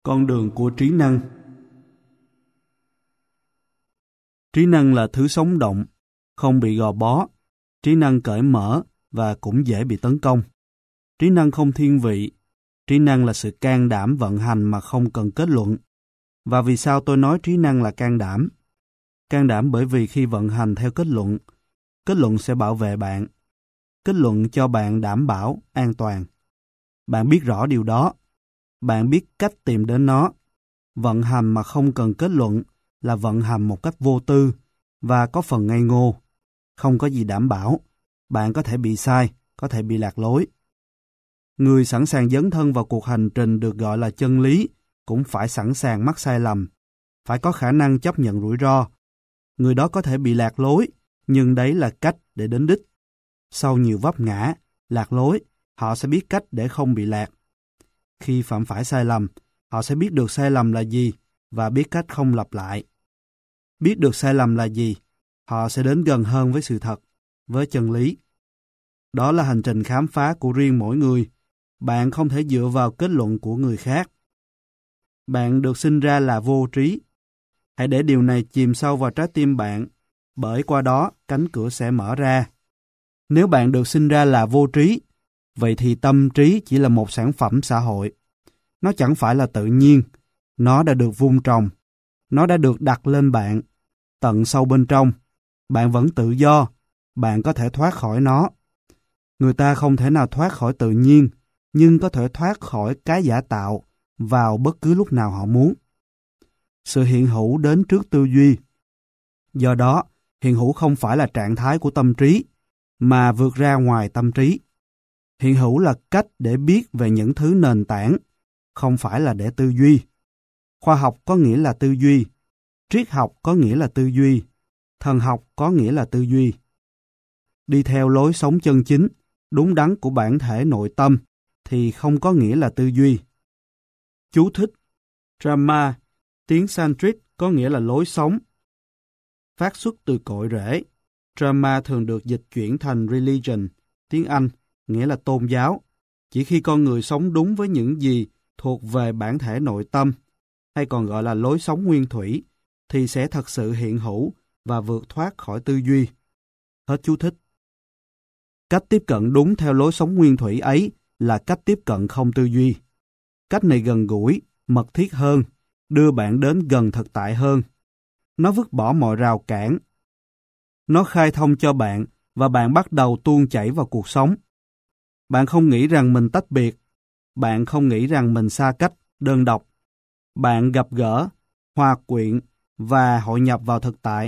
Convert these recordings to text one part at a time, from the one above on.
Con đường của trí năng. Trí năng là thứ sống động, không bị gò bó. Trí năng cởi mở và cũng dễ bị tấn công. Trí năng không thiên vị. Trí năng là sự can đảm vận hành mà không cần kết luận. Và vì sao tôi nói trí năng là can đảm? Can đảm bởi vì khi vận hành theo kết luận sẽ bảo vệ bạn. Kết luận cho bạn đảm bảo, an toàn. Bạn biết rõ điều đó. Bạn biết cách tìm đến nó. Vận hành mà không cần kết luận là vận hành một cách vô tư và có phần ngây ngô. Không có gì đảm bảo. Bạn có thể bị sai, có thể bị lạc lối. Người sẵn sàng dấn thân vào cuộc hành trình được gọi là chân lý cũng phải sẵn sàng mắc sai lầm, phải có khả năng chấp nhận rủi ro. Người đó có thể bị lạc lối, nhưng đấy là cách để đến đích. Sau nhiều vấp ngã, lạc lối, họ sẽ biết cách để không bị lạc. Khi phạm phải sai lầm, họ sẽ biết được sai lầm là gì và biết cách không lặp lại. Biết được sai lầm là gì, họ sẽ đến gần hơn với sự thật, với chân lý. Đó là hành trình khám phá của riêng mỗi người. Bạn không thể dựa vào kết luận của người khác. Bạn được sinh ra là vô trí. Hãy để điều này chìm sâu vào trái tim bạn, bởi qua đó cánh cửa sẽ mở ra. Nếu bạn được sinh ra là vô trí, vậy thì tâm trí chỉ là một sản phẩm xã hội. Nó chẳng phải là tự nhiên. Nó đã được vun trồng. Nó đã được đặt lên bạn. Tận sâu bên trong, bạn vẫn tự do. Bạn có thể thoát khỏi nó. Người ta không thể nào thoát khỏi tự nhiên, nhưng có thể thoát khỏi cái giả tạo vào bất cứ lúc nào họ muốn. Sự hiện hữu đến trước tư duy. Do đó, hiện hữu không phải là trạng thái của tâm trí, mà vượt ra ngoài tâm trí. Hiện hữu là cách để biết về những thứ nền tảng, không phải là để tư duy. Khoa học có nghĩa là tư duy, triết học có nghĩa là tư duy, thần học có nghĩa là tư duy. Đi theo lối sống chân chính, đúng đắn của bản thể nội tâm thì không có nghĩa là tư duy. Chú thích: Dharma, tiếng Sanskrit có nghĩa là lối sống. Phát xuất từ cội rễ. Dharma thường được dịch chuyển thành religion, tiếng Anh, nghĩa là tôn giáo. Chỉ khi con người sống đúng với những gì thuộc về bản thể nội tâm, hay còn gọi là lối sống nguyên thủy, thì sẽ thật sự hiện hữu và vượt thoát khỏi tư duy. Hết chú thích. Cách tiếp cận đúng theo lối sống nguyên thủy ấy là cách tiếp cận không tư duy. Cách này gần gũi, mật thiết hơn, đưa bạn đến gần thực tại hơn. Nó vứt bỏ mọi rào cản. Nó khai thông cho bạn và bạn bắt đầu tuôn chảy vào cuộc sống. Bạn không nghĩ rằng mình tách biệt. Bạn không nghĩ rằng mình xa cách, đơn độc. Bạn gặp gỡ, hòa quyện và hội nhập vào thực tại.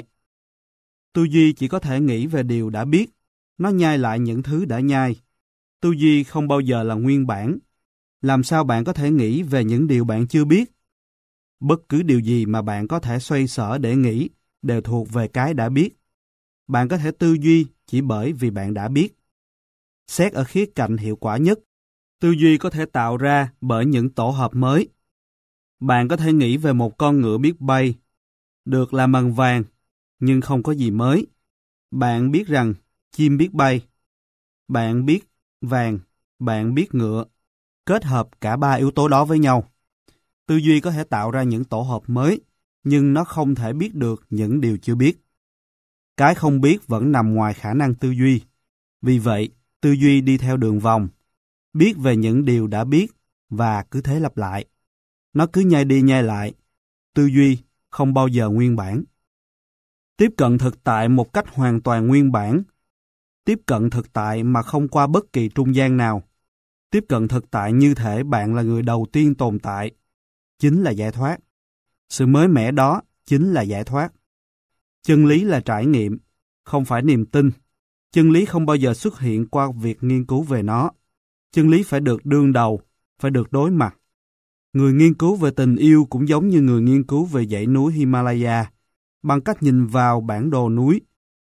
Tư duy chỉ có thể nghĩ về điều đã biết. Nó nhai lại những thứ đã nhai. Tư duy không bao giờ là nguyên bản. Làm sao bạn có thể nghĩ về những điều bạn chưa biết? Bất cứ điều gì mà bạn có thể xoay sở để nghĩ đều thuộc về cái đã biết. Bạn có thể tư duy chỉ bởi vì bạn đã biết. Xét ở khía cạnh hiệu quả nhất, tư duy có thể tạo ra bởi những tổ hợp mới. Bạn có thể nghĩ về một con ngựa biết bay, được làm bằng vàng, nhưng không có gì mới. Bạn biết rằng chim biết bay. Bạn biết vàng, bạn biết ngựa. Kết hợp cả ba yếu tố đó với nhau. Tư duy có thể tạo ra những tổ hợp mới, nhưng nó không thể biết được những điều chưa biết. Cái không biết vẫn nằm ngoài khả năng tư duy. Vì vậy, tư duy đi theo đường vòng, biết về những điều đã biết và cứ thế lặp lại. Nó cứ nhai đi nhai lại. Tư duy không bao giờ nguyên bản. Tiếp cận thực tại một cách hoàn toàn nguyên bản. Tiếp cận thực tại mà không qua bất kỳ trung gian nào. Tiếp cận thực tại như thể bạn là người đầu tiên tồn tại. Chính là giải thoát. Sự mới mẻ đó chính là giải thoát. Chân lý là trải nghiệm, không phải niềm tin. Chân lý không bao giờ xuất hiện qua việc nghiên cứu về nó. Chân lý phải được đương đầu, phải được đối mặt. Người nghiên cứu về tình yêu cũng giống như người nghiên cứu về dãy núi Himalaya, bằng cách nhìn vào bản đồ núi.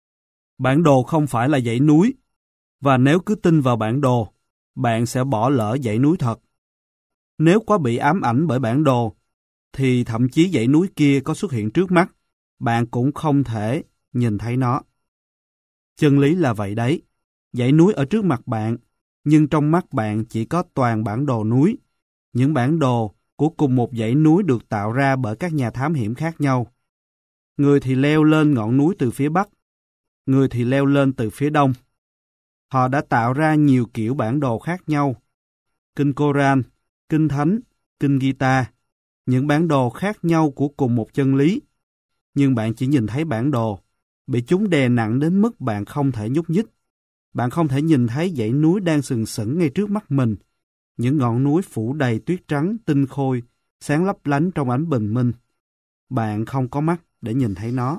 Bản đồ không phải là dãy núi, và nếu cứ tin vào bản đồ, bạn sẽ bỏ lỡ dãy núi thật. Nếu quá bị ám ảnh bởi bản đồ, thì thậm chí dãy núi kia có xuất hiện trước mắt, bạn cũng không thể nhìn thấy nó. Chân lý là vậy đấy. Dãy núi ở trước mặt bạn, nhưng trong mắt bạn chỉ có toàn bản đồ núi. Những bản đồ của cùng một dãy núi được tạo ra bởi các nhà thám hiểm khác nhau. Người thì leo lên ngọn núi từ phía Bắc, người thì leo lên từ phía Đông. Họ đã tạo ra nhiều kiểu bản đồ khác nhau. Kinh Koran, Kinh Thánh, Kinh Gita, những bản đồ khác nhau của cùng một chân lý. Nhưng bạn chỉ nhìn thấy bản đồ, bị chúng đè nặng đến mức bạn không thể nhúc nhích. Bạn không thể nhìn thấy dãy núi đang sừng sững ngay trước mắt mình. Những ngọn núi phủ đầy tuyết trắng, tinh khôi, sáng lấp lánh trong ánh bình minh. Bạn không có mắt để nhìn thấy nó.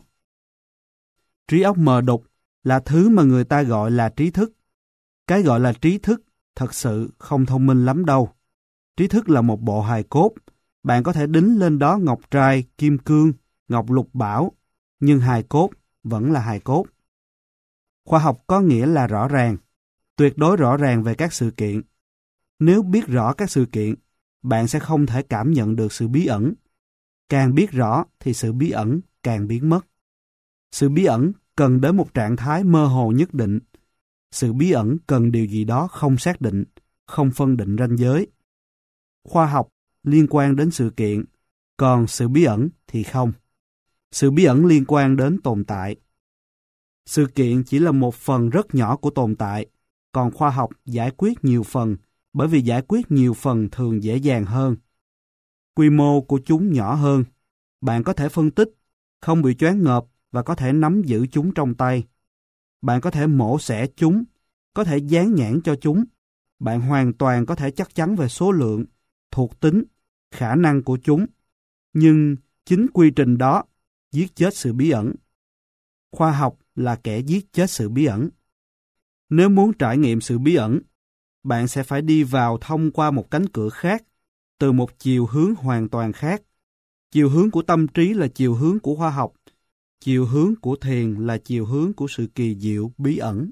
Trí óc mờ đục là thứ mà người ta gọi là trí thức. Cái gọi là trí thức thật sự không thông minh lắm đâu. Trí thức là một bộ hài cốt. Bạn có thể đính lên đó ngọc trai, kim cương, ngọc lục bảo, nhưng hài cốt vẫn là hài cốt. Khoa học có nghĩa là rõ ràng, tuyệt đối rõ ràng về các sự kiện. Nếu biết rõ các sự kiện, bạn sẽ không thể cảm nhận được sự bí ẩn. Càng biết rõ thì sự bí ẩn càng biến mất. Sự bí ẩn cần đến một trạng thái mơ hồ nhất định. Sự bí ẩn cần điều gì đó không xác định, không phân định ranh giới. Khoa học liên quan đến sự kiện, còn sự bí ẩn thì không. Sự bí ẩn liên quan đến tồn tại. Sự kiện chỉ là một phần rất nhỏ của tồn tại, còn khoa học giải quyết nhiều phần, bởi vì giải quyết nhiều phần thường dễ dàng hơn. Quy mô của chúng nhỏ hơn. Bạn có thể phân tích, không bị choáng ngợp và có thể nắm giữ chúng trong tay. Bạn có thể mổ xẻ chúng, có thể dán nhãn cho chúng. Bạn hoàn toàn có thể chắc chắn về số lượng, thuộc tính, khả năng của chúng. Nhưng chính quy trình đó giết chết sự bí ẩn. Khoa học là kẻ giết chết sự bí ẩn. Nếu muốn trải nghiệm sự bí ẩn, bạn sẽ phải đi vào thông qua một cánh cửa khác, từ một chiều hướng hoàn toàn khác. Chiều hướng của tâm trí là chiều hướng của khoa học. Chiều hướng của thiền là chiều hướng của sự kỳ diệu, bí ẩn.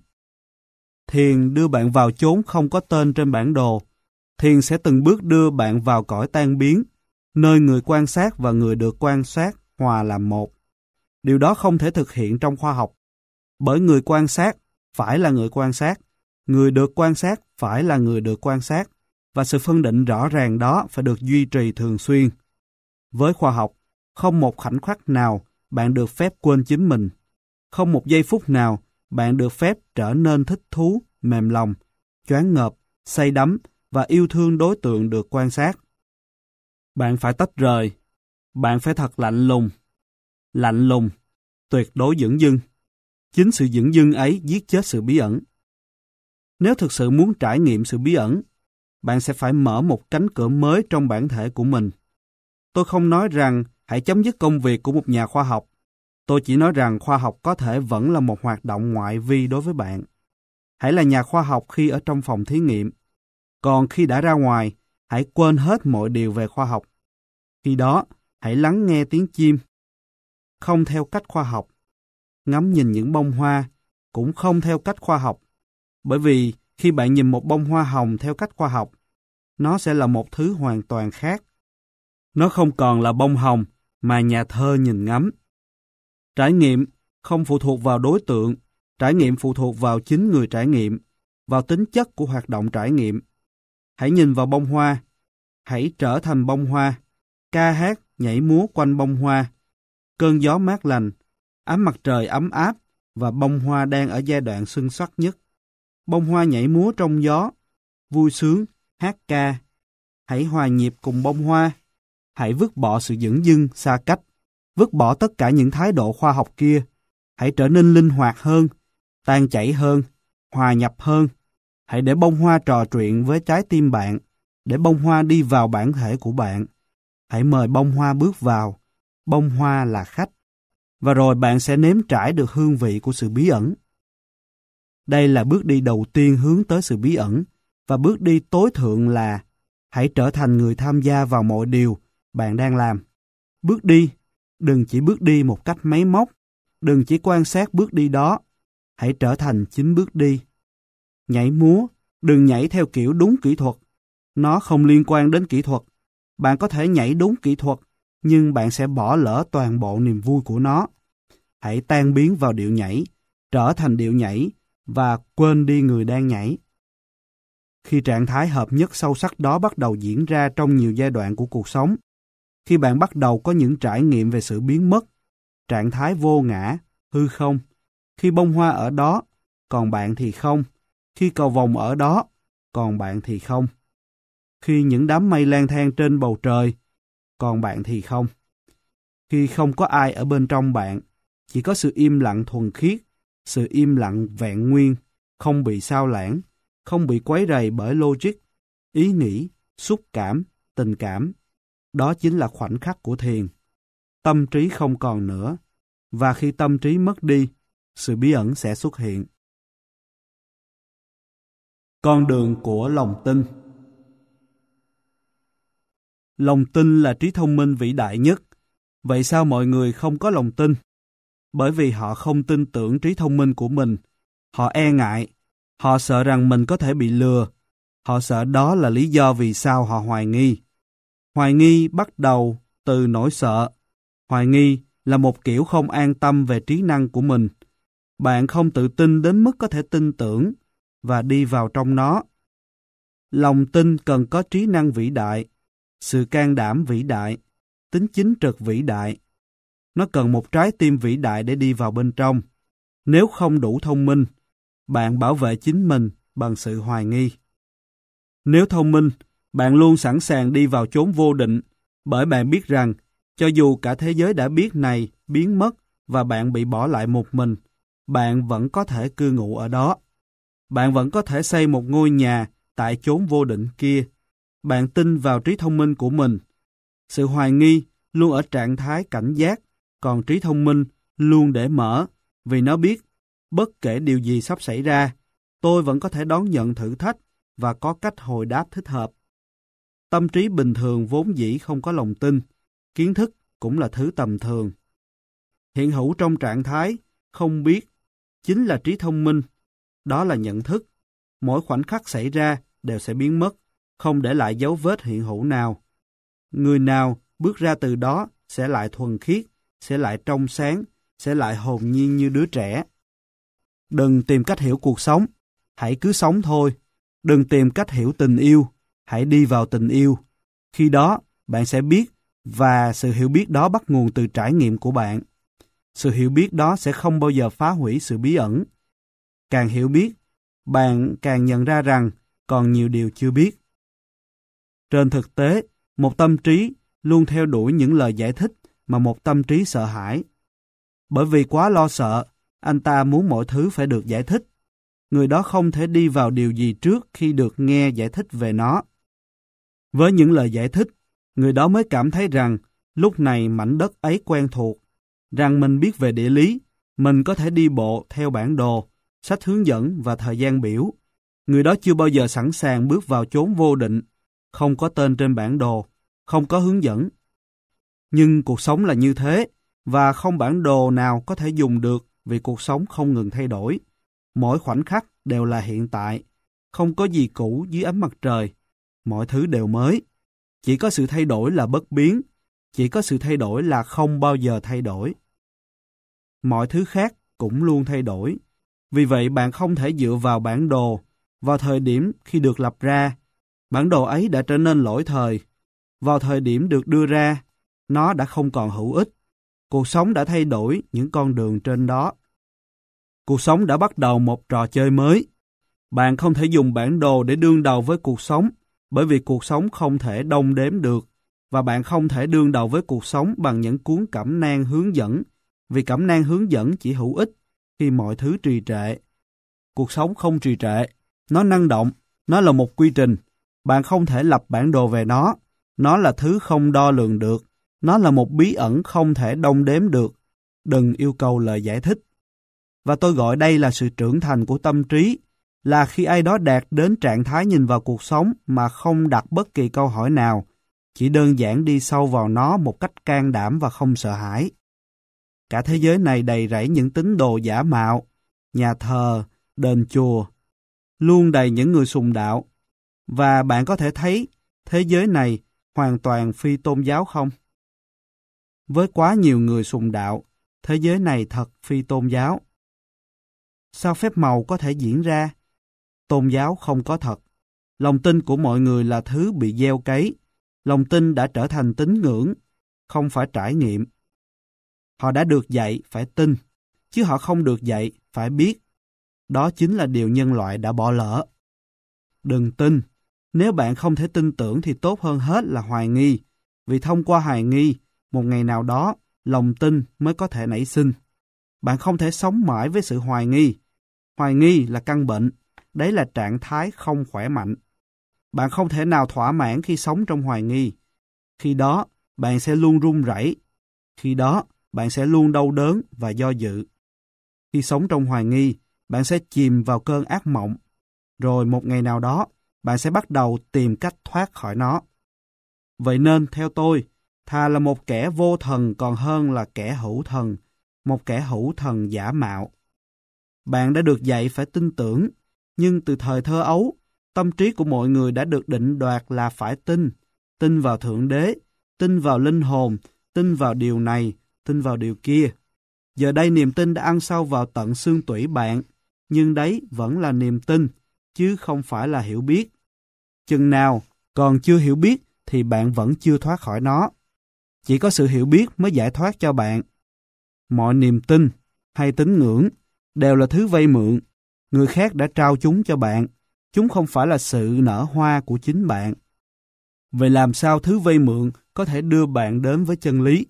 Thiền đưa bạn vào chốn không có tên trên bản đồ. Thiền sẽ từng bước đưa bạn vào cõi tan biến, nơi người quan sát và người được quan sát hòa làm một. Điều đó không thể thực hiện trong khoa học, bởi người quan sát phải là người quan sát, người được quan sát phải là người được quan sát, và sự phân định rõ ràng đó phải được duy trì thường xuyên. Với khoa học, không một khoảnh khắc nào bạn được phép quên chính mình. Không một giây phút nào bạn được phép trở nên thích thú, mềm lòng, choáng ngợp, say đắm và yêu thương đối tượng được quan sát. Bạn phải tách rời. Bạn phải thật lạnh lùng, tuyệt đối dửng dưng. Chính sự dửng dưng ấy giết chết sự bí ẩn. Nếu thực sự muốn trải nghiệm sự bí ẩn, bạn sẽ phải mở một cánh cửa mới trong bản thể của mình. Tôi không nói rằng hãy chấm dứt công việc của một nhà khoa học. Tôi chỉ nói rằng khoa học có thể vẫn là một hoạt động ngoại vi đối với bạn. Hãy là nhà khoa học khi ở trong phòng thí nghiệm. Còn khi đã ra ngoài, hãy quên hết mọi điều về khoa học. Khi đó, hãy lắng nghe tiếng chim. Không theo cách khoa học. Ngắm nhìn những bông hoa, cũng không theo cách khoa học. Bởi vì khi bạn nhìn một bông hoa hồng theo cách khoa học, nó sẽ là một thứ hoàn toàn khác. Nó không còn là bông hồng mà nhà thơ nhìn ngắm. Trải nghiệm không phụ thuộc vào đối tượng, trải nghiệm phụ thuộc vào chính người trải nghiệm, vào tính chất của hoạt động trải nghiệm. Hãy nhìn vào bông hoa, hãy trở thành bông hoa, ca hát, nhảy múa quanh bông hoa. Cơn gió mát lành, ánh mặt trời ấm áp và bông hoa đang ở giai đoạn xuân sắc nhất. Bông hoa nhảy múa trong gió, vui sướng, hát ca. Hãy hòa nhịp cùng bông hoa. Hãy vứt bỏ sự dửng dưng, xa cách. Vứt bỏ tất cả những thái độ khoa học kia. Hãy trở nên linh hoạt hơn, tan chảy hơn, hòa nhập hơn. Hãy để bông hoa trò chuyện với trái tim bạn, để bông hoa đi vào bản thể của bạn. Hãy mời bông hoa bước vào. Bông hoa là khách. Và rồi bạn sẽ nếm trải được hương vị của sự bí ẩn. Đây là bước đi đầu tiên hướng tới sự bí ẩn, và bước đi tối thượng là hãy trở thành người tham gia vào mọi điều bạn đang làm. Bước đi, đừng chỉ bước đi một cách máy móc, đừng chỉ quan sát bước đi đó, hãy trở thành chính bước đi. Nhảy múa, đừng nhảy theo kiểu đúng kỹ thuật, nó không liên quan đến kỹ thuật. Bạn có thể nhảy đúng kỹ thuật, nhưng bạn sẽ bỏ lỡ toàn bộ niềm vui của nó. Hãy tan biến vào điệu nhảy, trở thành điệu nhảy, và quên đi người đang nhảy. Khi trạng thái hợp nhất sâu sắc đó bắt đầu diễn ra trong nhiều giai đoạn của cuộc sống, khi bạn bắt đầu có những trải nghiệm về sự biến mất, trạng thái vô ngã, hư không, khi bông hoa ở đó, còn bạn thì không, khi cầu vồng ở đó, còn bạn thì không, khi những đám mây lang thang trên bầu trời, còn bạn thì không, khi không có ai ở bên trong bạn, chỉ có sự im lặng thuần khiết, sự im lặng vẹn nguyên, không bị xao lãng, không bị quấy rầy bởi logic, ý nghĩ, xúc cảm, tình cảm. Đó chính là khoảnh khắc của thiền. Tâm trí không còn nữa, và khi tâm trí mất đi, sự bí ẩn sẽ xuất hiện. Con đường của lòng tin. Lòng tin là trí thông minh vĩ đại nhất. Vậy sao mọi người không có lòng tin? Bởi vì họ không tin tưởng trí thông minh của mình. Họ e ngại. Họ sợ rằng mình có thể bị lừa. Họ sợ đó là lý do vì sao họ hoài nghi. Hoài nghi bắt đầu từ nỗi sợ. Hoài nghi là một kiểu không an tâm về trí năng của mình. Bạn không tự tin đến mức có thể tin tưởng và đi vào trong nó. Lòng tin cần có trí năng vĩ đại, sự can đảm vĩ đại, tính chính trực vĩ đại. Nó cần một trái tim vĩ đại để đi vào bên trong. Nếu không đủ thông minh, bạn bảo vệ chính mình bằng sự hoài nghi. Nếu thông minh, bạn luôn sẵn sàng đi vào chốn vô định, bởi bạn biết rằng, cho dù cả thế giới đã biết này biến mất và bạn bị bỏ lại một mình, bạn vẫn có thể cư ngụ ở đó. Bạn vẫn có thể xây một ngôi nhà tại chốn vô định kia. Bạn tin vào trí thông minh của mình. Sự hoài nghi luôn ở trạng thái cảnh giác, còn trí thông minh luôn để mở, vì nó biết, bất kể điều gì sắp xảy ra, tôi vẫn có thể đón nhận thử thách và có cách hồi đáp thích hợp. Tâm trí bình thường vốn dĩ không có lòng tin, kiến thức cũng là thứ tầm thường. Hiện hữu trong trạng thái không biết chính là trí thông minh, đó là nhận thức. Mỗi khoảnh khắc xảy ra đều sẽ biến mất, không để lại dấu vết hiện hữu nào. Người nào bước ra từ đó sẽ lại thuần khiết, sẽ lại trong sáng, sẽ lại hồn nhiên như đứa trẻ. Đừng tìm cách hiểu cuộc sống, hãy cứ sống thôi. Đừng tìm cách hiểu tình yêu, hãy đi vào tình yêu. Khi đó, bạn sẽ biết, và sự hiểu biết đó bắt nguồn từ trải nghiệm của bạn. Sự hiểu biết đó sẽ không bao giờ phá hủy sự bí ẩn. Càng hiểu biết, bạn càng nhận ra rằng còn nhiều điều chưa biết. Trên thực tế, một tâm trí luôn theo đuổi những lời giải thích mà một tâm trí sợ hãi. Bởi vì quá lo sợ, anh ta muốn mọi thứ phải được giải thích. Người đó không thể đi vào điều gì trước khi được nghe giải thích về nó. Với những lời giải thích, người đó mới cảm thấy rằng lúc này mảnh đất ấy quen thuộc, rằng mình biết về địa lý, mình có thể đi bộ theo bản đồ, sách hướng dẫn và thời gian biểu. Người đó chưa bao giờ sẵn sàng bước vào chốn vô định, không có tên trên bản đồ, không có hướng dẫn. Nhưng cuộc sống là như thế, và không bản đồ nào có thể dùng được vì cuộc sống không ngừng thay đổi. Mỗi khoảnh khắc đều là hiện tại, không có gì cũ dưới ánh mặt trời. Mọi thứ đều mới. Chỉ có sự thay đổi là bất biến, chỉ có sự thay đổi là không bao giờ thay đổi. Mọi thứ khác cũng luôn thay đổi. Vì vậy bạn không thể dựa vào bản đồ. Vào thời điểm khi được lập ra, bản đồ ấy đã trở nên lỗi thời. Vào thời điểm được đưa ra, nó đã không còn hữu ích. Cuộc sống đã thay đổi những con đường trên đó. Cuộc sống đã bắt đầu một trò chơi mới. Bạn không thể dùng bản đồ để đương đầu với cuộc sống, bởi vì cuộc sống không thể đong đếm được, và bạn không thể đương đầu với cuộc sống bằng những cuốn cẩm nang hướng dẫn, vì cẩm nang hướng dẫn chỉ hữu ích khi mọi thứ trì trệ. Cuộc sống không trì trệ, nó năng động, nó là một quy trình. Bạn không thể lập bản đồ về nó là thứ không đo lường được, nó là một bí ẩn không thể đong đếm được. Đừng yêu cầu lời giải thích. Và tôi gọi đây là sự trưởng thành của tâm trí, là khi ai đó đạt đến trạng thái nhìn vào cuộc sống mà không đặt bất kỳ câu hỏi nào, chỉ đơn giản đi sâu vào nó một cách can đảm và không sợ hãi. Cả thế giới này đầy rẫy những tín đồ giả mạo, nhà thờ, đền chùa, luôn đầy những người sùng đạo. Và bạn có thể thấy thế giới này hoàn toàn phi tôn giáo không? Với quá nhiều người sùng đạo, thế giới này thật phi tôn giáo. Sao phép màu có thể diễn ra? Tôn giáo không có thật. Lòng tin của mọi người là thứ bị gieo cấy. Lòng tin đã trở thành tín ngưỡng, không phải trải nghiệm. Họ đã được dạy phải tin, chứ họ không được dạy phải biết. Đó chính là điều nhân loại đã bỏ lỡ. Đừng tin. Nếu bạn không thể tin tưởng thì tốt hơn hết là hoài nghi. Vì thông qua hoài nghi, một ngày nào đó, lòng tin mới có thể nảy sinh. Bạn không thể sống mãi với sự hoài nghi. Hoài nghi là căn bệnh. Đấy là trạng thái không khỏe mạnh. Bạn không thể nào thỏa mãn khi sống trong hoài nghi. Khi đó, bạn sẽ luôn run rẩy. Khi đó, bạn sẽ luôn đau đớn và do dự. Khi sống trong hoài nghi, bạn sẽ chìm vào cơn ác mộng. Rồi một ngày nào đó, bạn sẽ bắt đầu tìm cách thoát khỏi nó. Vậy nên, theo tôi, thà là một kẻ vô thần còn hơn là kẻ hữu thần, một kẻ hữu thần giả mạo. Bạn đã được dạy phải tin tưởng, nhưng từ thời thơ ấu, tâm trí của mọi người đã được định đoạt là phải tin. Tin vào Thượng Đế, tin vào linh hồn, tin vào điều này, tin vào điều kia. Giờ đây niềm tin đã ăn sâu vào tận xương tủy bạn, nhưng đấy vẫn là niềm tin, chứ không phải là hiểu biết. Chừng nào còn chưa hiểu biết thì bạn vẫn chưa thoát khỏi nó. Chỉ có sự hiểu biết mới giải thoát cho bạn. Mọi niềm tin hay tín ngưỡng đều là thứ vay mượn. Người khác đã trao chúng cho bạn. Chúng không phải là sự nở hoa của chính bạn. Vậy làm sao thứ vay mượn có thể đưa bạn đến với chân lý?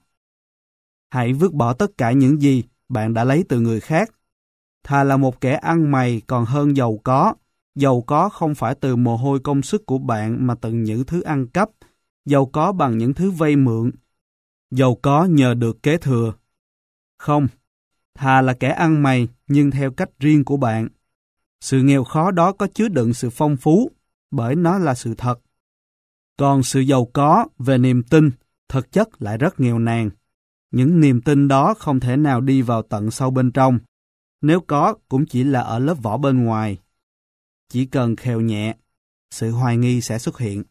Hãy vứt bỏ tất cả những gì bạn đã lấy từ người khác. Thà là một kẻ ăn mày còn hơn giàu có. Giàu có không phải từ mồ hôi công sức của bạn mà từ những thứ ăn cắp. Giàu có bằng những thứ vay mượn. Giàu có nhờ được kế thừa. Không, thà là kẻ ăn mày nhưng theo cách riêng của bạn. Sự nghèo khó đó có chứa đựng sự phong phú, bởi nó là sự thật. Còn sự giàu có về niềm tin, thực chất lại rất nghèo nàn. Những niềm tin đó không thể nào đi vào tận sâu bên trong. Nếu có, cũng chỉ là ở lớp vỏ bên ngoài. Chỉ cần khều nhẹ, sự hoài nghi sẽ xuất hiện.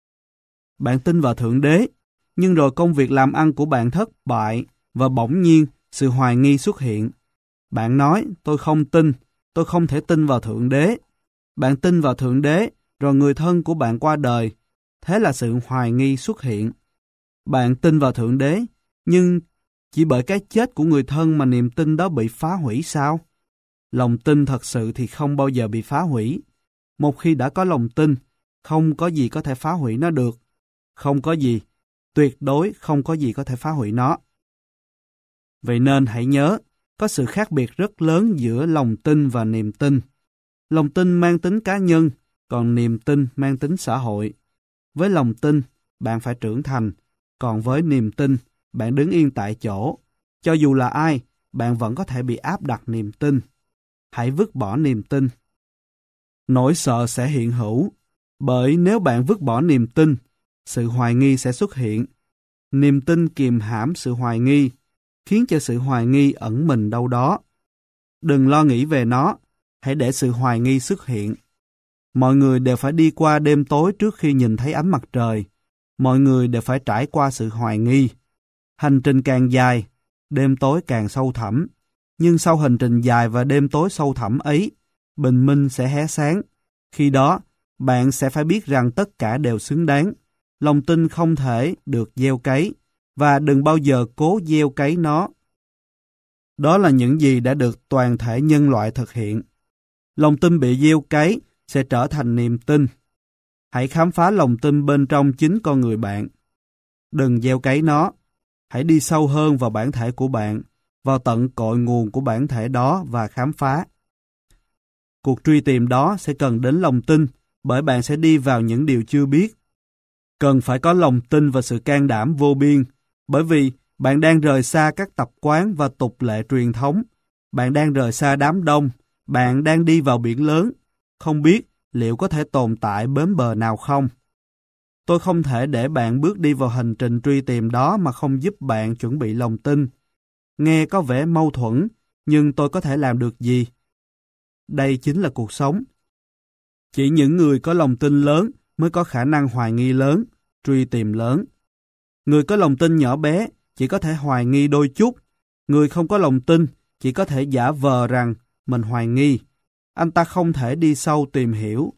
Bạn tin vào Thượng Đế, nhưng rồi công việc làm ăn của bạn thất bại và bỗng nhiên sự hoài nghi xuất hiện. Bạn nói, tôi không tin, tôi không thể tin vào Thượng Đế. Bạn tin vào Thượng Đế, rồi người thân của bạn qua đời. Thế là sự hoài nghi xuất hiện. Bạn tin vào Thượng Đế, nhưng chỉ bởi cái chết của người thân mà niềm tin đó bị phá hủy sao? Lòng tin thật sự thì không bao giờ bị phá hủy. Một khi đã có lòng tin, không có gì có thể phá hủy nó được. Không có gì, tuyệt đối không có gì có thể phá hủy nó. Vậy nên hãy nhớ, có sự khác biệt rất lớn giữa lòng tin và niềm tin. Lòng tin mang tính cá nhân, còn niềm tin mang tính xã hội. Với lòng tin, bạn phải trưởng thành, còn với niềm tin, bạn đứng yên tại chỗ. Cho dù là ai, bạn vẫn có thể bị áp đặt niềm tin. Hãy vứt bỏ niềm tin. Nỗi sợ sẽ hiện hữu, bởi nếu bạn vứt bỏ niềm tin, sự hoài nghi sẽ xuất hiện. Niềm tin kìm hãm sự hoài nghi, khiến cho sự hoài nghi ẩn mình đâu đó. Đừng lo nghĩ về nó, hãy để sự hoài nghi xuất hiện. Mọi người đều phải đi qua đêm tối trước khi nhìn thấy ánh mặt trời. Mọi người đều phải trải qua sự hoài nghi. Hành trình càng dài, đêm tối càng sâu thẳm. Nhưng sau hành trình dài và đêm tối sâu thẳm ấy, bình minh sẽ hé sáng. Khi đó, bạn sẽ phải biết rằng tất cả đều xứng đáng. Lòng tin không thể được gieo cấy, và đừng bao giờ cố gieo cấy nó. Đó là những gì đã được toàn thể nhân loại thực hiện. Lòng tin bị gieo cấy sẽ trở thành niềm tin. Hãy khám phá lòng tin bên trong chính con người bạn. Đừng gieo cấy nó. Hãy đi sâu hơn vào bản thể của bạn, vào tận cội nguồn của bản thể đó và khám phá. Cuộc truy tìm đó sẽ cần đến lòng tin, bởi bạn sẽ đi vào những điều chưa biết. Cần phải có lòng tin và sự can đảm vô biên, bởi vì bạn đang rời xa các tập quán và tục lệ truyền thống. Bạn đang rời xa đám đông, bạn đang đi vào biển lớn, không biết liệu có thể tồn tại bến bờ nào không. Tôi không thể để bạn bước đi vào hành trình truy tìm đó mà không giúp bạn chuẩn bị lòng tin. Nghe có vẻ mâu thuẫn, nhưng tôi có thể làm được gì? Đây chính là cuộc sống. Chỉ những người có lòng tin lớn mới có khả năng hoài nghi lớn, truy tìm lớn. Người có lòng tin nhỏ bé chỉ có thể hoài nghi đôi chút. Người không có lòng tin chỉ có thể giả vờ rằng mình hoài nghi. Anh ta không thể đi sâu tìm hiểu.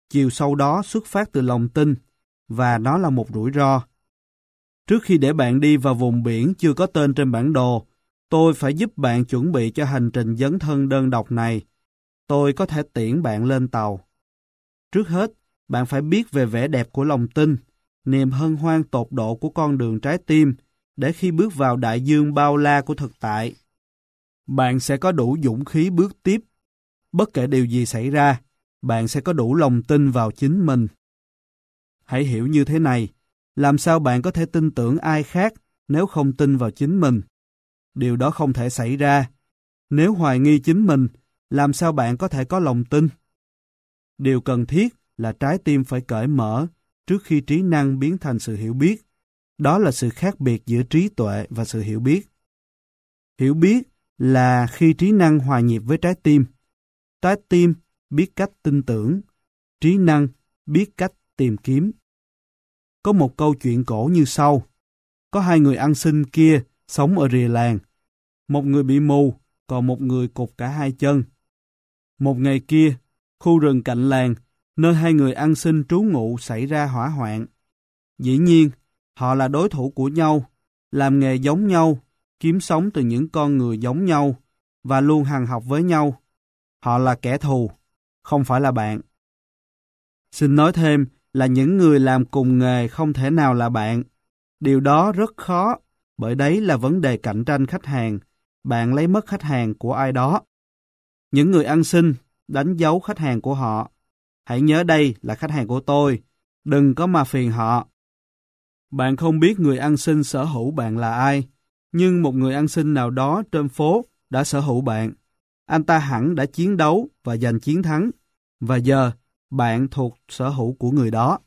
chiều sâu đó xuất phát từ lòng tin, và nó là một rủi ro. Trước khi để bạn đi vào vùng biển chưa có tên trên bản đồ, tôi phải giúp bạn chuẩn bị cho hành trình dấn thân đơn độc này. Tôi có thể tiễn bạn lên tàu. Trước hết, bạn phải biết về vẻ đẹp của lòng tin, niềm hân hoan tột độ của con đường trái tim, để khi bước vào đại dương bao la của thực tại, bạn sẽ có đủ dũng khí bước tiếp. Bất kể điều gì xảy ra, bạn sẽ có đủ lòng tin vào chính mình. Hãy hiểu như thế này, làm sao bạn có thể tin tưởng ai khác nếu không tin vào chính mình? Điều đó không thể xảy ra. Nếu hoài nghi chính mình, làm sao bạn có thể có lòng tin? Điều cần thiết là trái tim phải cởi mở trước khi trí năng biến thành sự hiểu biết. Đó là sự khác biệt giữa trí tuệ và sự hiểu biết. Hiểu biết là khi trí năng hòa nhịp với trái tim. Trái tim biết cách tin tưởng, trí năng biết cách tìm kiếm. Có một câu chuyện cổ như sau. Có hai người ăn xin kia sống ở rìa làng. Một người bị mù, còn một người cụt cả hai chân. Một ngày kia, khu rừng cạnh làng, nơi hai người ăn xin trú ngụ xảy ra hỏa hoạn. Dĩ nhiên, họ là đối thủ của nhau, làm nghề giống nhau, kiếm sống từ những con người giống nhau, và luôn hằn học với nhau. Họ là kẻ thù, không phải là bạn. Xin nói thêm là những người làm cùng nghề không thể nào là bạn. Điều đó rất khó, bởi đấy là vấn đề cạnh tranh khách hàng. Bạn lấy mất khách hàng của ai đó. Những người ăn xin đánh dấu khách hàng của họ. Hãy nhớ đây là khách hàng của tôi, đừng có mà phiền họ. Bạn không biết người ăn xin sở hữu bạn là ai, nhưng một người ăn xin nào đó trên phố đã sở hữu bạn. Anh ta hẳn đã chiến đấu và giành chiến thắng, và giờ bạn thuộc sở hữu của người đó.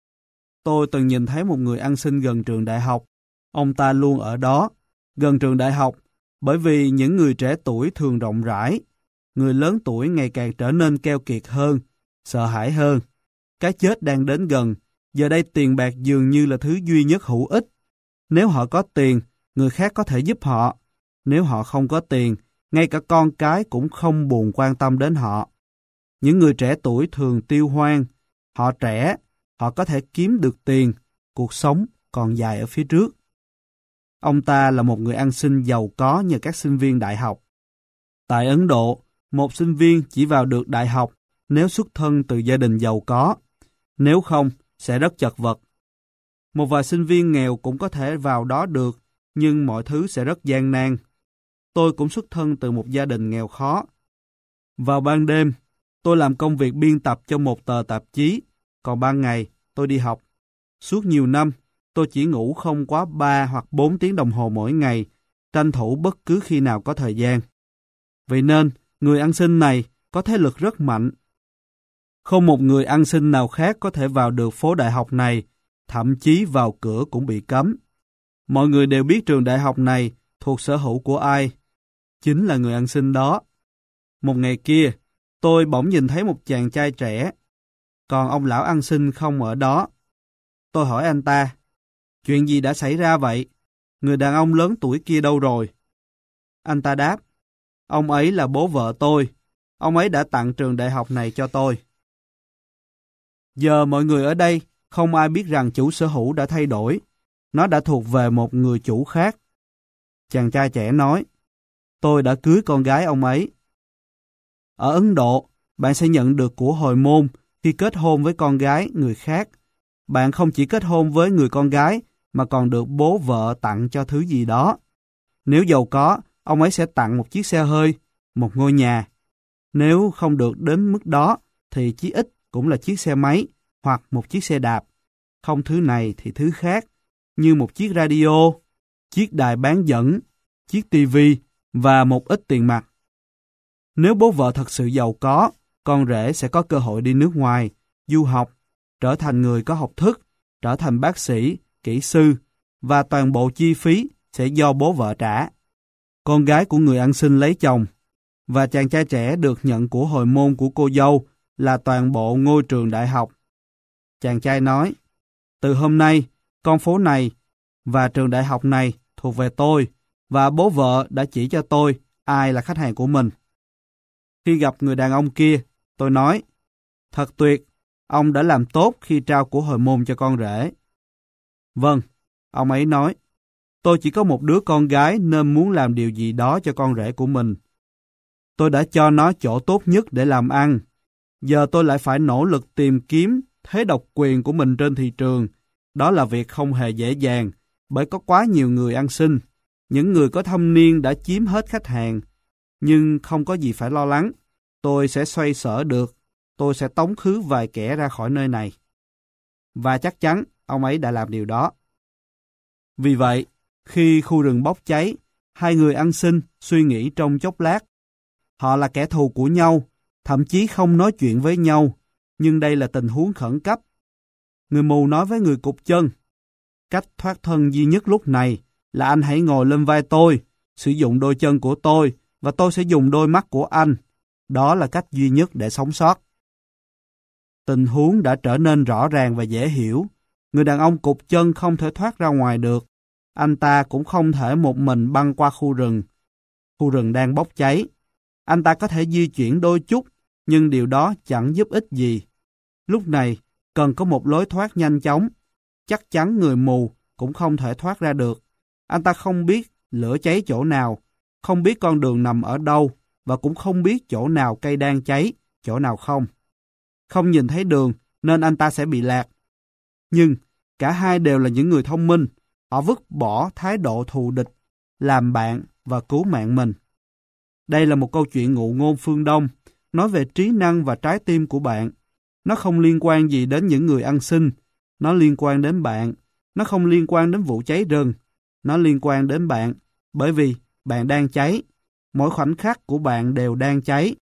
Tôi từng nhìn thấy một người ăn xin gần trường đại học. Ông ta luôn ở đó, gần trường đại học, bởi vì những người trẻ tuổi thường rộng rãi. Người lớn tuổi ngày càng trở nên keo kiệt hơn, sợ hãi hơn. Cái chết đang đến gần, giờ đây tiền bạc dường như là thứ duy nhất hữu ích. Nếu họ có tiền, người khác có thể giúp họ. Nếu họ không có tiền, ngay cả con cái cũng không buồn quan tâm đến họ. Những người trẻ tuổi thường tiêu hoang. Họ trẻ, họ có thể kiếm được tiền, cuộc sống còn dài ở phía trước. Ông ta là một người ăn xin giàu có nhờ các sinh viên đại học. Tại Ấn Độ, một sinh viên chỉ vào được đại học nếu xuất thân từ gia đình giàu có. Nếu không, sẽ rất chật vật. Một vài sinh viên nghèo cũng có thể vào đó được, nhưng mọi thứ sẽ rất gian nan. Tôi cũng xuất thân từ một gia đình nghèo khó. Vào ban đêm, tôi làm công việc biên tập cho một tờ tạp chí, còn ban ngày tôi đi học. Suốt nhiều năm, tôi chỉ ngủ không quá 3 hoặc 4 tiếng đồng hồ mỗi ngày, tranh thủ bất cứ khi nào có thời gian. Vậy nên, người ăn xin này có thế lực rất mạnh. Không một người ăn xin nào khác có thể vào được phố đại học này, thậm chí vào cửa cũng bị cấm. Mọi người đều biết trường đại học này thuộc sở hữu của ai. Chính là người ăn xin đó. Một ngày kia, tôi bỗng nhìn thấy một chàng trai trẻ, còn ông lão ăn xin không ở đó. Tôi hỏi anh ta, chuyện gì đã xảy ra vậy? Người đàn ông lớn tuổi kia đâu rồi? Anh ta đáp, ông ấy là bố vợ tôi. Ông ấy đã tặng trường đại học này cho tôi. Giờ mọi người ở đây không ai biết rằng chủ sở hữu đã thay đổi. Nó đã thuộc về một người chủ khác. Chàng trai trẻ nói, tôi đã cưới con gái ông ấy. Ở Ấn Độ, bạn sẽ nhận được của hồi môn khi kết hôn với con gái người khác. Bạn không chỉ kết hôn với người con gái mà còn được bố vợ tặng cho thứ gì đó. Nếu giàu có, ông ấy sẽ tặng một chiếc xe hơi, một ngôi nhà. Nếu không được đến mức đó thì chí ít cũng là chiếc xe máy hoặc một chiếc xe đạp. Không thứ này thì thứ khác, như một chiếc radio, chiếc đài bán dẫn, chiếc tivi và một ít tiền mặt. Nếu bố vợ thật sự giàu có, con rể sẽ có cơ hội đi nước ngoài, du học, trở thành người có học thức, trở thành bác sĩ, kỹ sư, và toàn bộ chi phí sẽ do bố vợ trả. Con gái của người ăn xin lấy chồng, và chàng trai trẻ được nhận của hồi môn của cô dâu là toàn bộ ngôi trường đại học. Chàng trai nói, từ hôm nay, con phố này và trường đại học này thuộc về tôi, và bố vợ đã chỉ cho tôi ai là khách hàng của mình. Khi gặp người đàn ông kia, tôi nói, thật tuyệt, Ông đã làm tốt khi trao của hồi môn cho con rể. Vâng, ông ấy nói. Tôi chỉ có một đứa con gái nên muốn làm điều gì đó cho con rể của mình. Tôi đã cho nó chỗ tốt nhất để làm ăn. Giờ tôi lại phải nỗ lực tìm kiếm thế độc quyền của mình trên thị trường. Đó là việc không hề dễ dàng, bởi có quá nhiều người ăn xin. Những người có thâm niên đã chiếm hết khách hàng. Nhưng không có gì phải lo lắng. Tôi sẽ xoay sở được. Tôi sẽ tống khứ vài kẻ ra khỏi nơi này. Và chắc chắn ông ấy đã làm điều đó. Vì vậy, khi khu rừng bốc cháy, hai người ăn xin suy nghĩ trong chốc lát. Họ là kẻ thù của nhau, thậm chí không nói chuyện với nhau, nhưng đây là tình huống khẩn cấp. Người mù nói với người cụt chân, cách thoát thân duy nhất lúc này là anh hãy ngồi lên vai tôi, sử dụng đôi chân của tôi, và tôi sẽ dùng đôi mắt của anh. Đó là cách duy nhất để sống sót. Tình huống đã trở nên rõ ràng và dễ hiểu. Người đàn ông cụt chân không thể thoát ra ngoài được. Anh ta cũng không thể một mình băng qua khu rừng. Khu rừng đang bốc cháy. Anh ta có thể di chuyển đôi chút, nhưng điều đó chẳng giúp ích gì. Lúc này, cần có một lối thoát nhanh chóng. Chắc chắn người mù cũng không thể thoát ra được. Anh ta không biết lửa cháy chỗ nào, không biết con đường nằm ở đâu, và cũng không biết chỗ nào cây đang cháy, chỗ nào không. Không nhìn thấy đường, nên anh ta sẽ bị lạc. Nhưng, cả hai đều là những người thông minh. Họ vứt bỏ thái độ thù địch, làm bạn và cứu mạng mình. Đây là một câu chuyện ngụ ngôn phương Đông, nói về trí năng và trái tim của bạn. Nó không liên quan gì đến những người ăn xin. Nó liên quan đến bạn. Nó không liên quan đến vụ cháy rừng. Nó liên quan đến bạn, bởi vì bạn đang cháy. Mỗi khoảnh khắc của bạn đều đang cháy.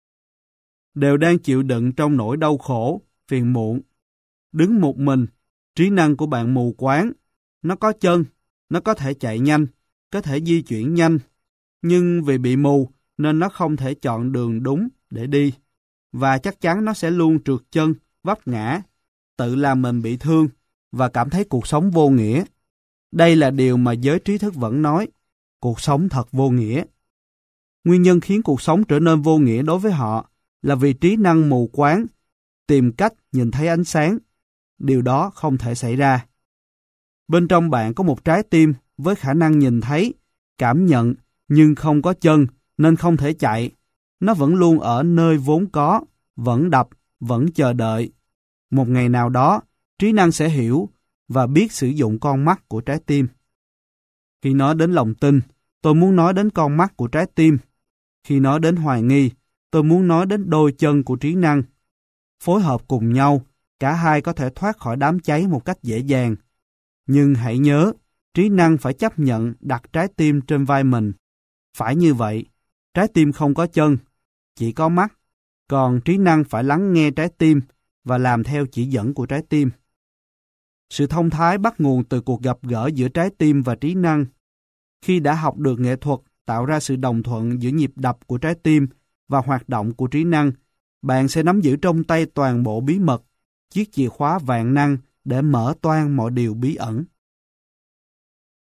Đều đang chịu đựng trong nỗi đau khổ, phiền muộn. Đứng một mình, trí năng của bạn mù quáng. Nó có chân, nó có thể chạy nhanh, có thể di chuyển nhanh. Nhưng vì bị mù nên nó không thể chọn đường đúng để đi. Và chắc chắn nó sẽ luôn trượt chân, vấp ngã, tự làm mình bị thương và cảm thấy cuộc sống vô nghĩa. Đây là điều mà giới trí thức vẫn nói. Cuộc sống thật vô nghĩa. Nguyên nhân khiến cuộc sống trở nên vô nghĩa đối với họ là vì trí năng mù quáng, tìm cách nhìn thấy ánh sáng. Điều đó không thể xảy ra. Bên trong bạn có một trái tim với khả năng nhìn thấy, cảm nhận, nhưng không có chân nên không thể chạy. Nó vẫn luôn ở nơi vốn có, vẫn đập, vẫn chờ đợi. Một ngày nào đó, trí năng sẽ hiểu và biết sử dụng con mắt của trái tim. Khi nói đến lòng tin, tôi muốn nói đến con mắt của trái tim. Khi nói đến hoài nghi, tôi muốn nói đến đôi chân của trí năng. Phối hợp cùng nhau, cả hai có thể thoát khỏi đám cháy một cách dễ dàng. Nhưng hãy nhớ, trí năng phải chấp nhận đặt trái tim trên vai mình. Phải như vậy, trái tim không có chân, chỉ có mắt. Còn trí năng phải lắng nghe trái tim và làm theo chỉ dẫn của trái tim. Sự thông thái bắt nguồn từ cuộc gặp gỡ giữa trái tim và trí năng. Khi đã học được nghệ thuật tạo ra sự đồng thuận giữa nhịp đập của trái tim và hoạt động của trí năng, bạn sẽ nắm giữ trong tay toàn bộ bí mật, chiếc chìa khóa vạn năng để mở toang mọi điều bí ẩn.